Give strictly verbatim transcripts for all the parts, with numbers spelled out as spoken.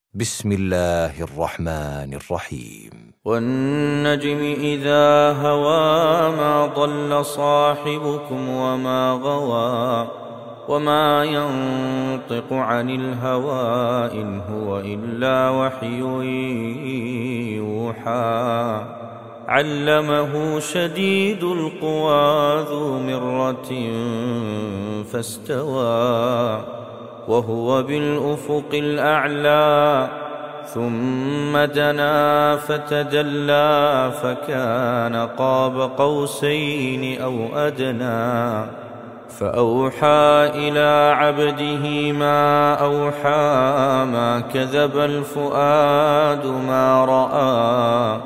بسم الله الرحمن الرحيم. والنجم إذا هوى ما ضل صاحبكم وما غوى وما ينطق عن الهوى إن هو إلا وحي يوحى علمه شديد القوى ذو مرة فاستوى وهو بالأفق الأعلى ثم دنا فتدلى فكان قاب قوسين أو أدنى فأوحى إلى عبده ما أوحى ما كذب الفؤاد ما رأى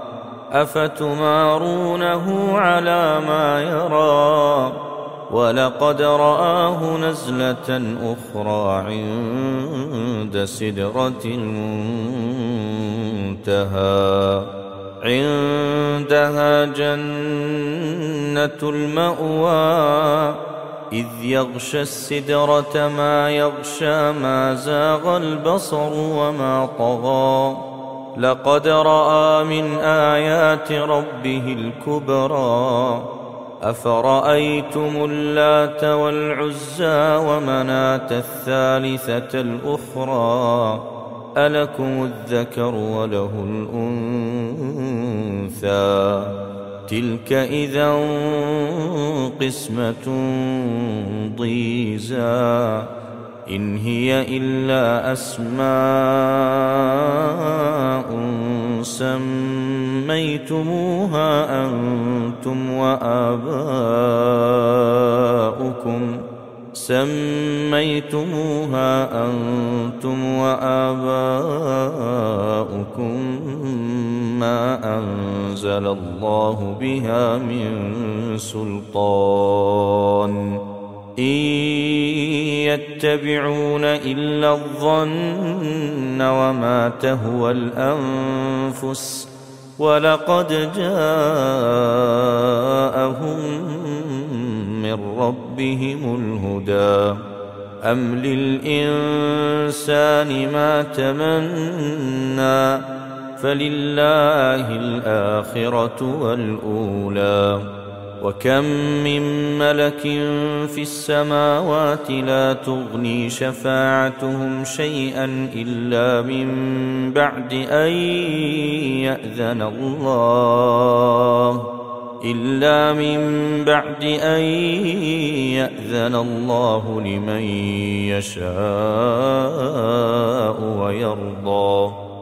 أفتمارونه على ما يرى ولقد رآه نزلة أخرى عند سدرة المنتهى عندها جنة المأوى إذ يغشى السدرة ما يغشى ما زاغ البصر وما طغى لقد رأى من آيات ربه الكبرى أفرأيتم اللات والعزى ومناة الثالثة الأخرى ألكم الذكر وله الأنثى تلك إذا قسمة ضيزى إن هي إلا أسماء سميتموها أنتم وآباؤكم سميتموها أنتم وآباؤكم ما أنزل الله بها من سلطان إن يتبعون إلا الظن وما تهوى الأنفس ولقد جاءهم من ربهم الهدى أم للإنسان ما تمنى فلله الآخرة والأولى وكم من ملك في السماوات لا تغني شفاعتهم شيئا إلا من بعد أن يأذن الله إلا من بعد أن يأذن الله لمن يشاء ويرضى